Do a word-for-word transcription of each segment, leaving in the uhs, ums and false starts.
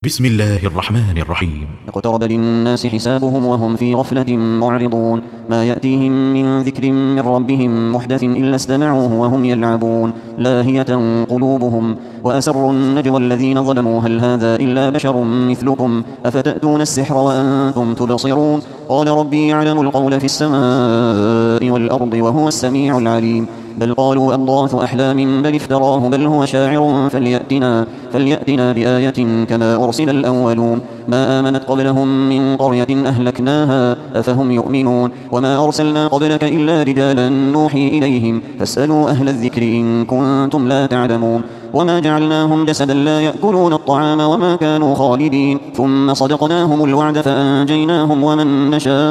بسم الله الرحمن الرحيم. اقترب للناس حسابهم وهم في غفلة معرضون. ما يأتيهم من ذكر من ربهم محدث إلا استمعوه وهم يلعبون لاهية قلوبهم وأسروا النجوى الذين ظلموا هل هذا إلا بشر مثلكم أفتأتون السحر وأنتم تبصرون قال ربي يعلم القول في السماء والأرض وهو السميع العليم بل قالوا أضغاث أحلام بل افتراه بل هو شاعر فليأتنا, فليأتنا بآية كما أرسل الأولون ما آمنت قبلهم من قرية أهلكناها أفهم يؤمنون وما أرسلنا قبلك إلا رجالا نوحي إليهم فاسألوا أهل الذكر إن كنتم لا تعلمون وما جعلناهم جسدا لا يأكلون الطعام وما كانوا خالدين ثم صدقناهم الوعد فأنجيناهم ومن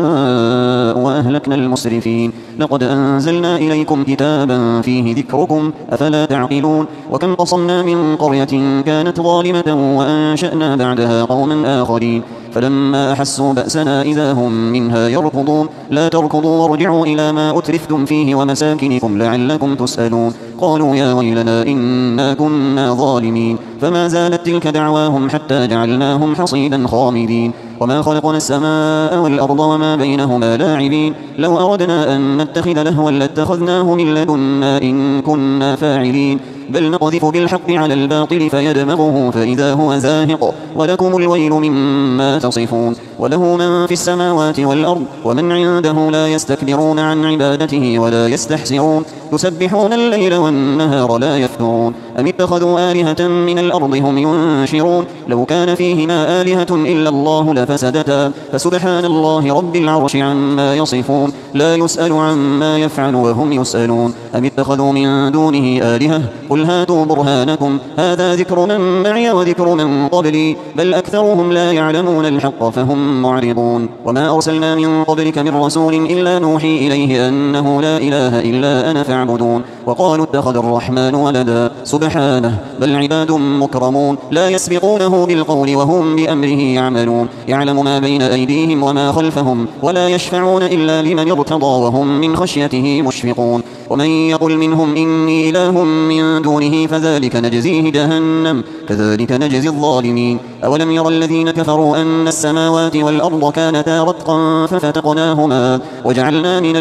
نشاء وأهلكنا المسرفين لقد أنزلنا إليكم كتابا فيه ذكركم أفلا تعقلون وكم قصمنا من قرية كانت ظالمة وأنشأنا بعدها قوما آخرين فلما أحسوا بأسنا إذا هم منها يركضون لا تركضوا وارجعوا إلى ما أترفتم فيه ومساكنكم لعلكم تسألون قالوا يا ويلنا إنا كنا ظالمين فما زالت تلك دعواهم حتى جعلناهم حصيدا خامدين وما خلقنا السماء والأرض وما بينهما لاعبين لو أردنا أن نتخذ لهوا لاتخذناه من لدنا إن كنا فاعلين بل نقذف بالحق على الباطل فيدمغه فإذا هو زاهق ولكم الويل مما تصفون وله من في السماوات والأرض ومن عنده لا يستكبرون عن عبادته ولا يستحسرون يسبحون الليل والنهار لا يفترون أم اتخذوا آلهة من الأرض هم ينشرون لو كان فيهما آلهة إلا الله لفسدتا فسبحان الله رب العرش عما يصفون لا يسأل عما يفعل وهم يسألون أم اتخذوا من دونه آلهة قل هاتوا برهانكم هذا ذكر من معي وذكر من قبلي بل أكثرهم لا يعلمون الحق فهم معرضون وما أرسلنا من قبلك من رسول إلا نوحي إليه أنه لا إله إلا أنا فاعبدون وقالوا اتخذ الرحمن ولدا سبحانه بل عباد مكرمون لا يسبقونه بالقول وهم بأمره يعملون يعلم ما بين أيديهم وما خلفهم ولا يشفعون إلا لمن ارتضى وهم من خشيته مشفقون ومن يقل منهم إني إله من دونه فذلك نجزيه جهنم كذلك نجزي الظالمين أولم يرى الذين كفروا أن السماوات والأرض كانتا رتقا ففتقناهما وجعلنا من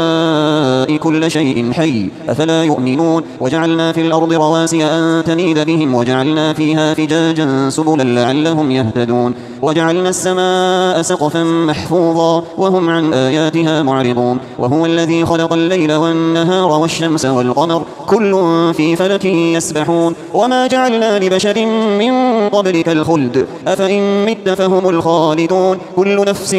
الماء كل شيء حي أفلا يؤمنون وجعلنا في الأرض رواسي أن تميد بهم وجعلنا فيها فجاجا سبلا لعلهم يهتدون وجعلنا السماء سقفا محفوظا وهم عن آياتها معرضون وهو الذي خلق الليل والنهار والشمس والقمر كل في فلك يسبحون وما جعلنا لبشر من قبلك الخلد أفإن مت فهم الخالدون كل نفس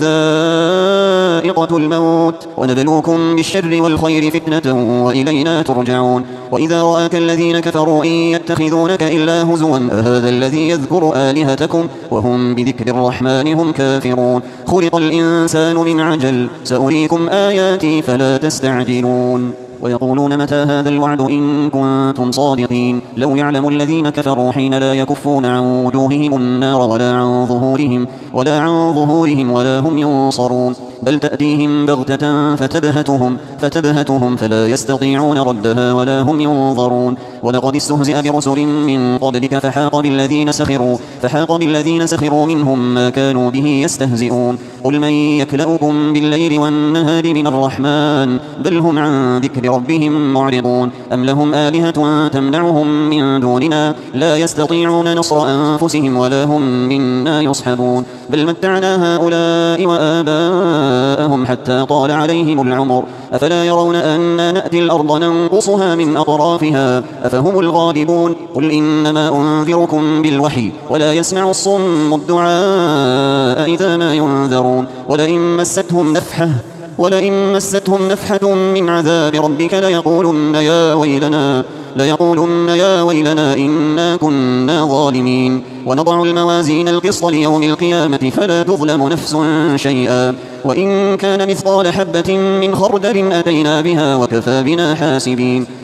ذائقة الموت ونبلوكم بالشر والخير فتنة وإلينا ترجعون وإذا رآك الذين كفروا إن يتخذونك إلا هزوا أهذا الذي يذكر آلهتكم وهم بذكر الرحمن هم كافرون خلق الإنسان من عجل سأريكم آياتي فلا تستعجلون ويقولون متى هذا الوعد إن كنتم صادقين لو يعلم الذين كفروا حين لا يكفون عن وجوههم النار ولا عن ظهورهم ولا عن ظهورهم ولا هم ينصرون بل تأتيهم بغتة فتبهتهم, فتبهتهم فلا يستطيعون ردها ولا هم ينظرون ولقد استهزئ برسل من قبلك فحاق بالذين سخروا, فحاق بالذين سخروا منهم ما كانوا به يستهزئون قل من يكلؤكم بالليل والنهار من الرحمن بل هم عن ذكر ربهم معرضون أم لهم آلهة تمنعهم من دوننا لا يستطيعون نصر أنفسهم ولا هم منا يصحبون بل متعنا هؤلاء وآباءهم حتى طال عليهم العمر أفلا يرون أن نأتي الأرض ننقصها من أطرافها أفهم الغالبون قل إنما أنذركم بالوحي ولا يسمع الصم الدعاء إذا ما ينذرون ولئن مستهم نفحة ولئن مستهم نفحة من عذاب ربك ليقولن يا ويلنا ليقولن يا ويلنا إنا كنا ظالمين ونضع الموازين القسط ليوم القيامة فلا تظلم نفس شيئا وإن كان مثقال حبة من خردل أتينا بها وكفى بنا حاسبين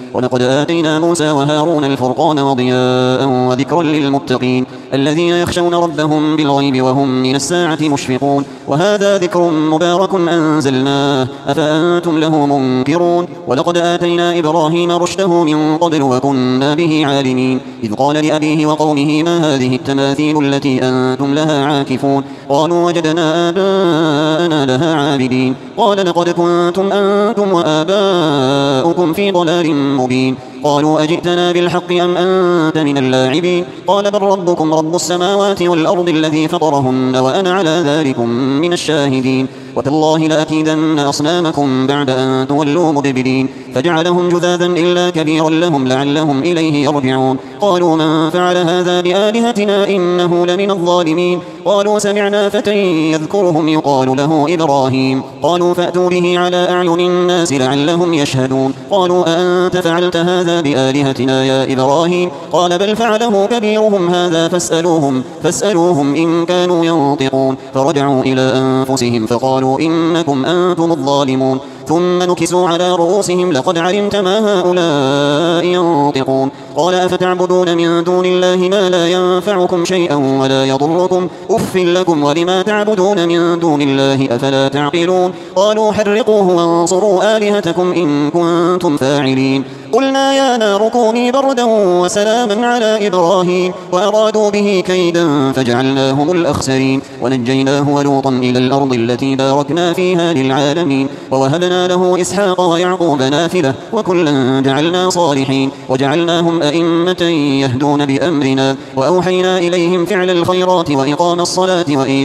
ولقد آتينا موسى وهارون الفرقان وضياء وذكرا للمتقين الذين يخشون ربهم بالغيب وهم من الساعة مشفقون وهذا ذكر مبارك أنزلناه أفأنتم له منكرون ولقد آتينا إبراهيم رشده من قبل وكنا به عالمين إذ قال لأبيه وقومه ما هذه التماثيل التي أنتم لها عاكفون قالوا وجدنا آباءنا لها عابدين قال لقد كنتم أنتم وآباؤكم في ضلال مبين قالوا أجئتنا بالحق أم أنت من اللاعبين قال بل ربكم رب السماوات والأرض الذي فطرهن وأنا على ذلكم من الشاهدين وتالله لأكيدن أصنامكم بعد أن تولوا مدبرين فجعلهم جذاذا إلا كبيرا لهم لعلهم إليه يرجعون قالوا من فعل هذا بآلهتنا إنه لمن الظالمين قالوا سمعنا فتى يذكرهم يقال له إبراهيم قالوا فأتوا به على أعين الناس لعلهم يشهدون قالوا أأنت فعلت هذا بآلهتنا يا إبراهيم قال بل فعله كبيرهم هذا فاسألوهم, فاسألوهم إن كانوا ينطقون فرجعوا إلى أنفسهم فقالوا إنكم أنتم الظالمون ثم نكسوا على رؤوسهم لقد علمت ما هؤلاء ينطقون قال أفتعبدون من دون الله ما لا ينفعكم شيئا ولا يضركم أف لكم ولما تعبدون من دون الله أفلا تعقلون قالوا حرقوه وانصروا آلهتكم إن كنتم فاعلين قلنا يا نار كوني بردا وسلاما على إبراهيم وأرادوا به كيدا فجعلناهم الأخسرين ونجيناه ولوطا إلى الأرض التي باركنا فيها للعالمين ووهبنا له إسحاق ويعقوب نافلة وكلا جعلنا صالحين وجعلناهم أئمة يهدون بأمرنا وأوحينا إليهم فعل الخيرات وإقام الصلاة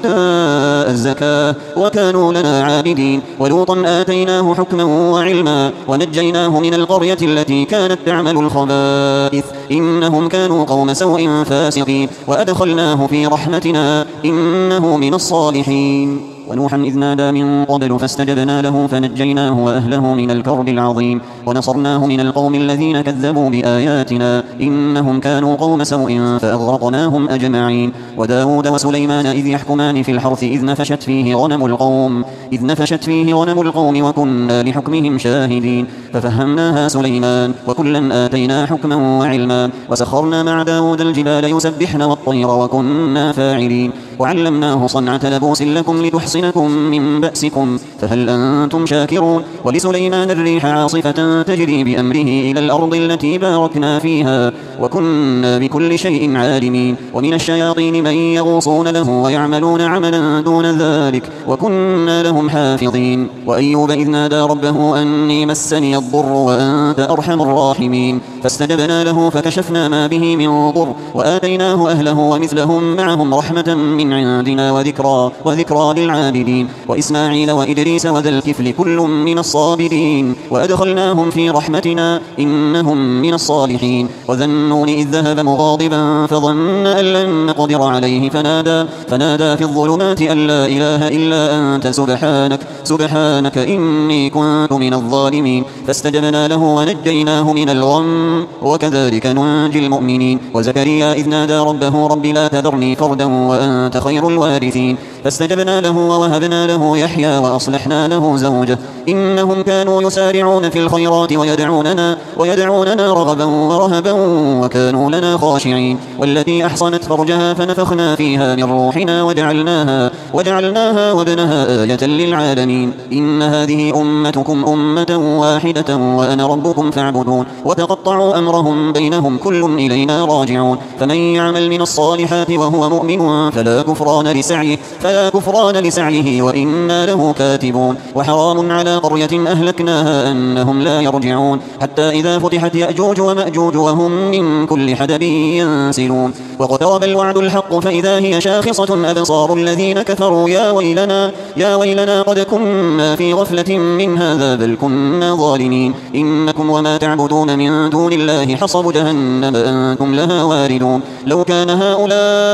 وإيتاء الزكاة وكانوا لنا عابدين ولوطا آتيناه حكما وعلما ونجيناه من القرية التي كانت تعمل الخبائث إنهم كانوا قوم سوء فاسقين وأدخلناه في رحمتنا إنه من الصالحين ونوحا إذ نادى من قبل فاستجبنا له فنجيناه وأهله من الكرب العظيم ونصرناه من القوم الذين كذبوا بآياتنا إنهم كانوا قوم سوء فأغرقناهم أجمعين وداود وسليمان إذ يحكمان في الحرث إذ نفشت فيه غنم القوم إذ نفشت فيه غنم القوم وكنا لحكمهم شاهدين ففهمناها سليمان وكلا آتينا حكما وعلما وسخرنا مع داود الجبال يسبحن والطير وكنا فاعلين وعلمناه صنعة لبوس لكم لتحصنكم من بأسكم فهل أنتم شاكرون ولسليمان الريح عاصفة تجري بأمره إلى الأرض التي باركنا فيها وكنا بكل شيء عالمين ومن الشياطين من يغوصون له ويعملون عملا دون ذلك وكنا لهم حافظين وأيوب إذ نادى ربه أني مسني الضر وأنت أرحم الراحمين فاستجبنا له فكشفنا ما به من ضر وآتيناه أهله ومثلهم معهم رحمة من عندنا وذكرى, وذكرى للعابدين وإسماعيل وإدريس وذا الكفل كل من الصابرين وأدخلناهم في رحمتنا إنهم من الصالحين وذا النون إذ ذهب مغاضبا فظن أن لن نقدر عليه فنادى, فنادى في الظلمات أن لا إله إلا أنت سبحانك, سبحانك إني كنت من الظالمين فاستجبنا له ونجيناه من الغم وكذلك ننجي المؤمنين وزكريا إذ نادى ربه رب لا تذرني فردا وأنت خير الوارثين فاستجبنا له ووهبنا له يحيى وأصلحنا له زوجه إنهم كانوا يسارعون في الخيرات ويدعوننا, ويدعوننا رغبا ورهبا وكانوا لنا خاشعين والتي أحصنت فرجها فنفخنا فيها من روحنا وجعلناها, وجعلناها وابنها آية للعالمين إن هذه أمتكم أمة واحدة وأنا ربكم فاعبدون وتقطعوا أمرهم بينهم كل إلينا راجعون فمن يعمل من الصالحات وهو مؤمن فلا كفران لسعيه, فلا كفران لسعيه وإنا له كاتبون وحرام على قرية أهلكناها أنهم لا يرجعون حتى إذا فتحت يأجوج ومأجوج وهم من كل حدب ينسلون واقترب الوعد الحق فإذا هي شاخصة أبصار الذين كفروا يا ويلنا, يا ويلنا قد كنا في غفلة من هذا بل كنا ظالمين إنكم وما تعبدون من دون الله حصب جهنم أنتم لها واردون لو كان هؤلاء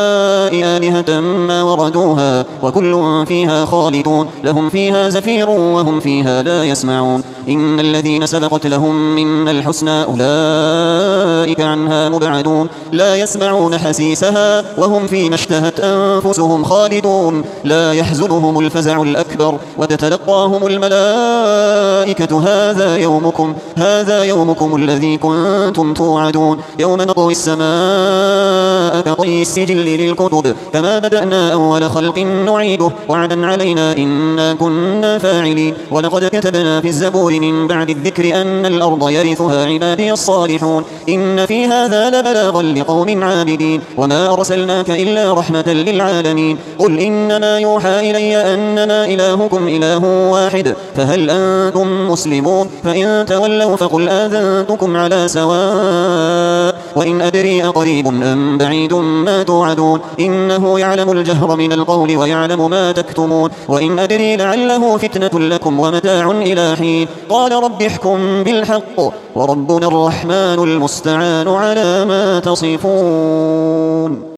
آلهة ما وردوها وكل فيها خالدون لهم فيها زفير وهم فيها لا يسمعون إن الذين سبقت لهم منا الحسنى أولئك عنها مبعدون لا يسمعون حسيسها وهم فيما اشتهت أنفسهم خالدون لا يحزنهم الفزع الأكبر وتتلقاهم الملائكة هذا يومكم هذا يومكم الذي كنتم توعدون يوم نطوي السماء كطي السجل للكتب كما بدأنا أول خلق نعيده وعدا علينا إنا كنا فاعلين ولقد كتبنا في الزبور من بعد الذكر أن الأرض يرثها عبادي الصالحون إن في هذا لبلاغا لقوم عابدين وما أرسلناك إلا رحمة للعالمين قل إنما يوحى إلي أنما إلهكم إله واحد فهل أنتم مسلمون فإن تولوا فقل آذنتكم على سواء وإن أدري أقريب أم بعيد ما توعدون إنه يعلم الجهر من القول ويعلم ما تكتمون وإن أدري لعله فتنة لكم ومتاع إلى حين قال رب احكم بالحق وربنا الرحمن المستعان على ما تصفون.